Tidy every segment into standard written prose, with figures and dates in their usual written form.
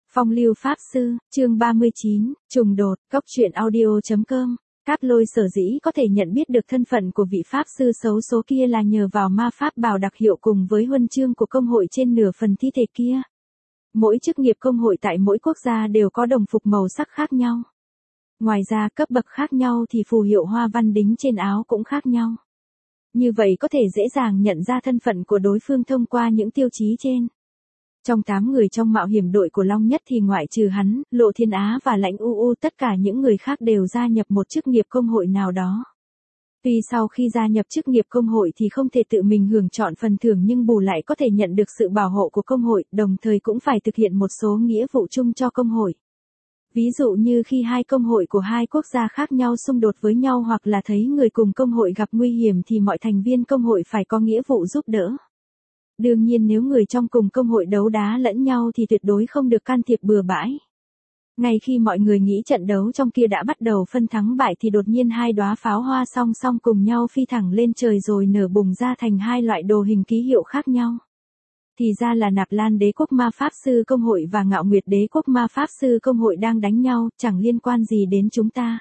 Phong lưu Pháp Sư, chương 39, trùng đột, cốc truyện audio.com. Cáp Lôi sở dĩ có thể nhận biết được thân phận của vị Pháp Sư xấu số kia là nhờ vào ma pháp bào đặc hiệu cùng với huân chương của công hội trên nửa phần thi thể kia. Mỗi chức nghiệp công hội tại mỗi quốc gia đều có đồng phục màu sắc khác nhau. Ngoài ra cấp bậc khác nhau thì phù hiệu hoa văn đính trên áo cũng khác nhau. Như vậy có thể dễ dàng nhận ra thân phận của đối phương thông qua những tiêu chí trên. Trong 8 người trong mạo hiểm đội của Long Nhất thì ngoại trừ hắn, Lộ Thiên Á và Lãnh U tất cả những người khác đều gia nhập một chức nghiệp công hội nào đó. Tuy sau khi gia nhập chức nghiệp công hội thì không thể tự mình hưởng chọn phần thưởng nhưng bù lại có thể nhận được sự bảo hộ của công hội, đồng thời cũng phải thực hiện một số nghĩa vụ chung cho công hội. Ví dụ như khi hai công hội của hai quốc gia khác nhau xung đột với nhau hoặc là thấy người cùng công hội gặp nguy hiểm thì mọi thành viên công hội phải có nghĩa vụ giúp đỡ. Đương nhiên nếu người trong cùng công hội đấu đá lẫn nhau thì tuyệt đối không được can thiệp bừa bãi. Ngay khi mọi người nghĩ trận đấu trong kia đã bắt đầu phân thắng bại thì đột nhiên hai đóa pháo hoa song song cùng nhau phi thẳng lên trời rồi nở bùng ra thành hai loại đồ hình ký hiệu khác nhau. Thì ra là Nạp Lan Đế quốc Ma Pháp Sư Công hội và Ngạo Nguyệt Đế quốc Ma Pháp Sư Công hội đang đánh nhau, chẳng liên quan gì đến chúng ta.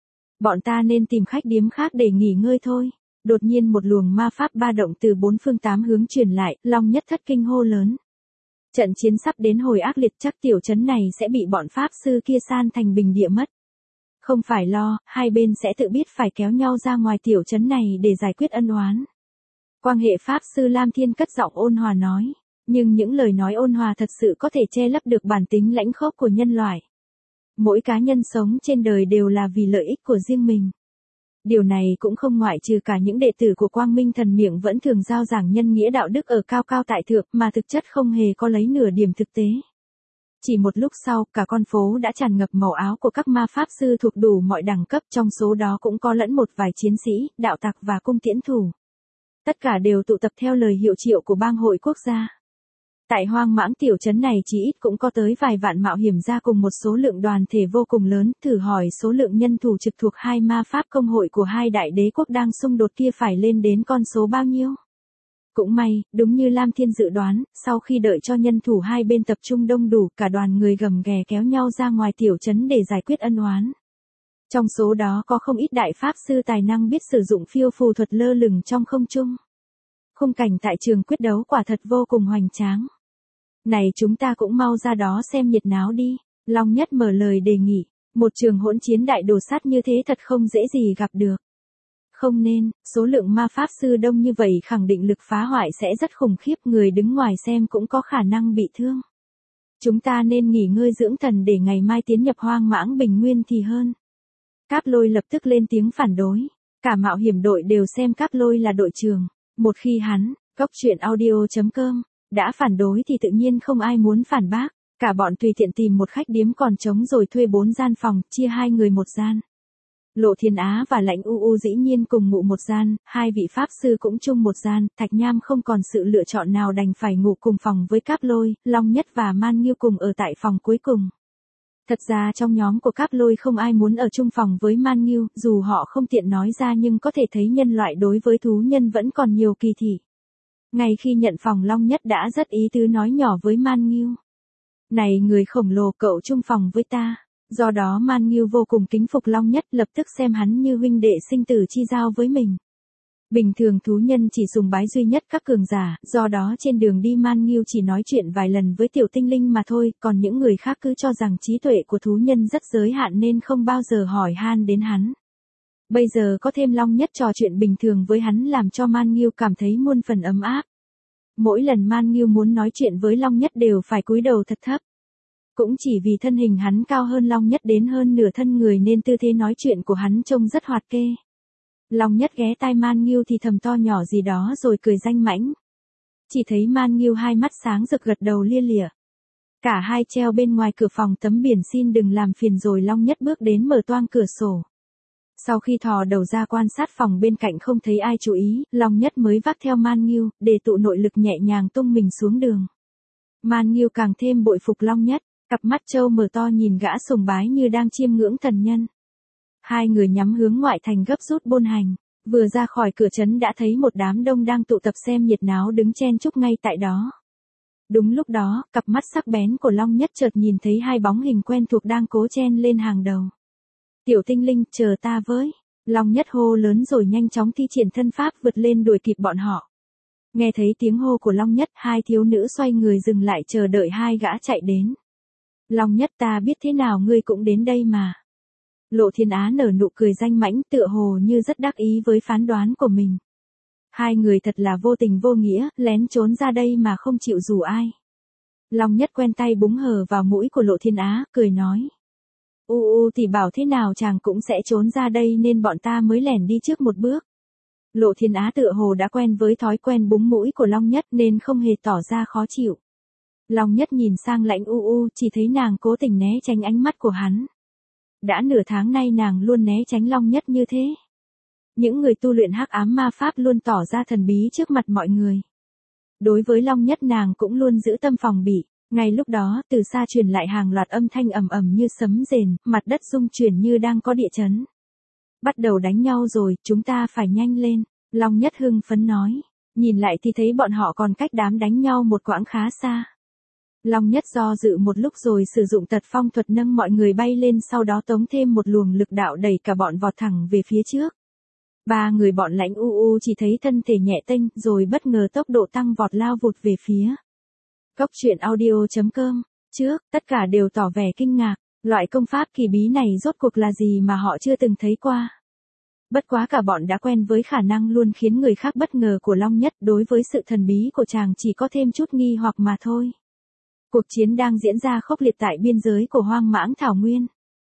Bọn ta nên tìm khách điếm khác để nghỉ ngơi thôi. Đột nhiên một luồng ma pháp ba động từ 4 phương 8 hướng truyền lại, Long Nhất thất kinh hô lớn. Trận chiến sắp đến hồi ác liệt, chắc tiểu trấn này sẽ bị bọn Pháp Sư kia san thành bình địa mất. Không phải lo, hai bên sẽ tự biết phải kéo nhau ra ngoài tiểu trấn này để giải quyết ân oán. Quan hệ Pháp Sư Lam Thiên cất giọng ôn hòa nói, nhưng những lời nói ôn hòa thật sự có thể che lấp được bản tính lãnh khốc của nhân loại. Mỗi cá nhân sống trên đời đều là vì lợi ích của riêng mình. Điều này cũng không ngoại trừ cả những đệ tử của Quang Minh Thần miệng vẫn thường giao giảng nhân nghĩa đạo đức ở cao cao tại thượng mà thực chất không hề có lấy nửa điểm thực tế. Chỉ một lúc sau, cả con phố đã tràn ngập màu áo của các ma pháp sư thuộc đủ mọi đẳng cấp, trong số đó cũng có lẫn một vài chiến sĩ, đạo tặc và cung tiễn thủ. Tất cả đều tụ tập theo lời hiệu triệu của bang hội quốc gia. Tại Hoang Mãng tiểu trấn này chỉ ít cũng có tới vài vạn mạo hiểm gia cùng một số lượng đoàn thể vô cùng lớn, thử hỏi số lượng nhân thủ trực thuộc hai ma pháp công hội của hai đại đế quốc đang xung đột kia phải lên đến con số bao nhiêu. Cũng may, đúng như Lam Thiên dự đoán, sau khi đợi cho nhân thủ hai bên tập trung đông đủ, cả đoàn người gầm ghè kéo nhau ra ngoài tiểu trấn để giải quyết ân oán. Trong số đó có không ít đại pháp sư tài năng biết sử dụng phiêu phù thuật lơ lửng trong không trung. Khung cảnh tại trường quyết đấu quả thật vô cùng hoành tráng. Này chúng ta cũng mau ra đó xem nhiệt náo đi, Long Nhất mở lời đề nghị, một trường hỗn chiến đại đồ sát như thế thật không dễ gì gặp được. Không nên, số lượng ma pháp sư đông như vậy khẳng định lực phá hoại sẽ rất khủng khiếp, người đứng ngoài xem cũng có khả năng bị thương. Chúng ta nên nghỉ ngơi dưỡng thần để ngày mai tiến nhập Hoang Mãng Bình Nguyên thì hơn. Cáp Lôi lập tức lên tiếng phản đối, cả mạo hiểm đội đều xem Cáp Lôi là đội trưởng, một khi hắn, cốc truyện audio.com, đã phản đối thì tự nhiên không ai muốn phản bác, cả bọn tùy tiện tìm một khách điếm còn trống rồi thuê 4 gian phòng, chia hai người một gian. Lộ Thiên Á và Lãnh U dĩ nhiên cùng ngủ một gian, hai vị pháp sư cũng chung một gian, Thạch Nham không còn sự lựa chọn nào đành phải ngủ cùng phòng với Cáp Lôi, Long Nhất và Man Nghiêu cùng ở tại phòng cuối cùng. Thật ra trong nhóm của Cáp Lôi không ai muốn ở chung phòng với Man Nghiêu, dù họ không tiện nói ra nhưng có thể thấy nhân loại đối với thú nhân vẫn còn nhiều kỳ thị. Ngay khi nhận phòng Long Nhất đã rất ý tứ nói nhỏ với Man Nghiêu. Này người khổng lồ, cậu chung phòng với ta. Do đó Man Nghiêu vô cùng kính phục Long Nhất, lập tức xem hắn như huynh đệ sinh tử chi giao với mình. Bình thường thú nhân chỉ sùng bái duy nhất các cường giả, do đó trên đường đi Man Nghiêu chỉ nói chuyện vài lần với tiểu tinh linh mà thôi, còn những người khác cứ cho rằng trí tuệ của thú nhân rất giới hạn nên không bao giờ hỏi han đến hắn. Bây giờ có thêm Long Nhất trò chuyện bình thường với hắn làm cho Man Nghiêu cảm thấy muôn phần ấm áp. Mỗi lần Man Nghiêu muốn nói chuyện với Long Nhất đều phải cúi đầu thật thấp. Cũng chỉ vì thân hình hắn cao hơn Long Nhất đến hơn nửa thân người nên tư thế nói chuyện của hắn trông rất hoạt kê. Long Nhất ghé tai Man Nghiêu thì thầm to nhỏ gì đó rồi cười danh mãnh. Chỉ thấy Man Nghiêu hai mắt sáng rực gật đầu lia lịa. Cả hai treo bên ngoài cửa phòng tấm biển xin đừng làm phiền rồi Long Nhất bước đến mở toang cửa sổ. Sau khi thò đầu ra quan sát phòng bên cạnh không thấy ai chú ý, Long Nhất mới vác theo Man Nghiêu, để tụ nội lực nhẹ nhàng tung mình xuống đường. Man Nghiêu càng thêm bội phục Long Nhất, cặp mắt trâu mở to nhìn gã sùng bái như đang chiêm ngưỡng thần nhân. Hai người nhắm hướng ngoại thành gấp rút buôn hành, vừa ra khỏi cửa trấn đã thấy một đám đông đang tụ tập xem nhiệt náo đứng chen chúc ngay tại đó. Đúng lúc đó, cặp mắt sắc bén của Long Nhất chợt nhìn thấy hai bóng hình quen thuộc đang cố chen lên hàng đầu. Tiểu tinh linh, chờ ta với. Long Nhất hô lớn rồi nhanh chóng thi triển thân pháp vượt lên đuổi kịp bọn họ. Nghe thấy tiếng hô của Long Nhất, hai thiếu nữ xoay người dừng lại chờ đợi hai gã chạy đến. Long Nhất, ta biết thế nào ngươi cũng đến đây mà. Lộ Thiên Á nở nụ cười danh mãnh, tựa hồ như rất đắc ý với phán đoán của mình. Hai người thật là vô tình vô nghĩa, lén trốn ra đây mà không chịu rủ ai. Long Nhất quen tay búng hờ vào mũi của Lộ Thiên Á, cười nói. Thì bảo thế nào chàng cũng sẽ trốn ra đây nên bọn ta mới lẻn đi trước một bước. Lộ Thiên Á tựa hồ đã quen với thói quen búng mũi của Long Nhất nên không hề tỏ ra khó chịu. Long Nhất nhìn sang Lãnh chỉ thấy nàng cố tình né tránh ánh mắt của hắn. Đã nửa tháng nay nàng luôn né tránh Long Nhất như thế. Những người tu luyện hắc ám ma pháp luôn tỏ ra thần bí trước mặt mọi người. Đối với Long Nhất nàng cũng luôn giữ tâm phòng bị. Ngay lúc đó, từ xa truyền lại hàng loạt âm thanh ầm ầm như sấm rền, mặt đất rung chuyển như đang có địa chấn. Bắt đầu đánh nhau rồi, chúng ta phải nhanh lên, Long Nhất hưng phấn nói. Nhìn lại thì thấy bọn họ còn cách đám đánh nhau một quãng khá xa. Long Nhất do dự một lúc rồi sử dụng tật phong thuật nâng mọi người bay lên, sau đó tống thêm một luồng lực đạo đẩy cả bọn vọt thẳng về phía trước. Ba người bọn Lãnh chỉ thấy thân thể nhẹ tênh rồi bất ngờ tốc độ tăng vọt lao vụt về phía. Cốc truyện audio.com. Trước, tất cả đều tỏ vẻ kinh ngạc, loại công pháp kỳ bí này rốt cuộc là gì mà họ chưa từng thấy qua. Bất quá cả bọn đã quen với khả năng luôn khiến người khác bất ngờ của Long Nhất, đối với sự thần bí của chàng chỉ có thêm chút nghi hoặc mà thôi. Cuộc chiến đang diễn ra khốc liệt tại biên giới của Hoang Mãng Thảo Nguyên.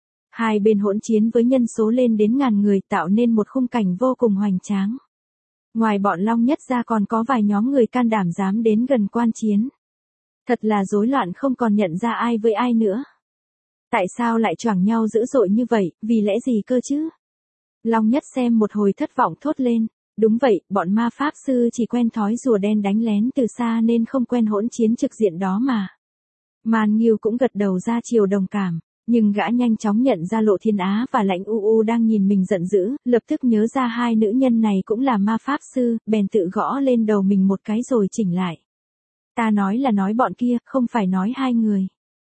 Hai bên hỗn chiến với nhân số lên đến ngàn người, tạo nên một khung cảnh vô cùng hoành tráng. Ngoài bọn Long Nhất ra còn có vài nhóm người can đảm dám đến gần quan chiến. Thật là rối loạn, không còn nhận ra ai với ai nữa. Tại sao lại choảng nhau dữ dội như vậy, vì lẽ gì cơ chứ? Long Nhất xem một hồi thất vọng thốt lên. Đúng vậy, bọn ma pháp sư chỉ quen thói rùa đen đánh lén từ xa nên không quen hỗn chiến trực diện đó mà. Man Nghiêu cũng gật đầu ra chiều đồng cảm, nhưng gã nhanh chóng nhận ra Lộ Thiên Á và Lãnh đang nhìn mình giận dữ, lập tức nhớ ra hai nữ nhân này cũng là ma pháp sư, bèn tự gõ lên đầu mình một cái rồi chỉnh lại. Ta nói là nói bọn kia, không phải nói hai người.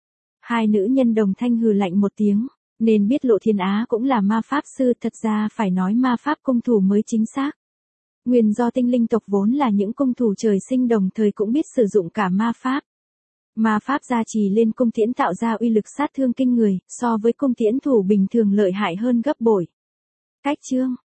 Hai nữ nhân đồng thanh hừ lạnh một tiếng, nên biết Lộ Thiên Á cũng là ma pháp sư, thật ra phải nói ma pháp cung thủ mới chính xác. Nguyên do tinh linh tộc vốn là những cung thủ trời sinh, đồng thời cũng biết sử dụng cả ma pháp. Ma pháp gia trì lên cung tiễn tạo ra uy lực sát thương kinh người, so với cung tiễn thủ bình thường lợi hại hơn gấp bội. Cách chương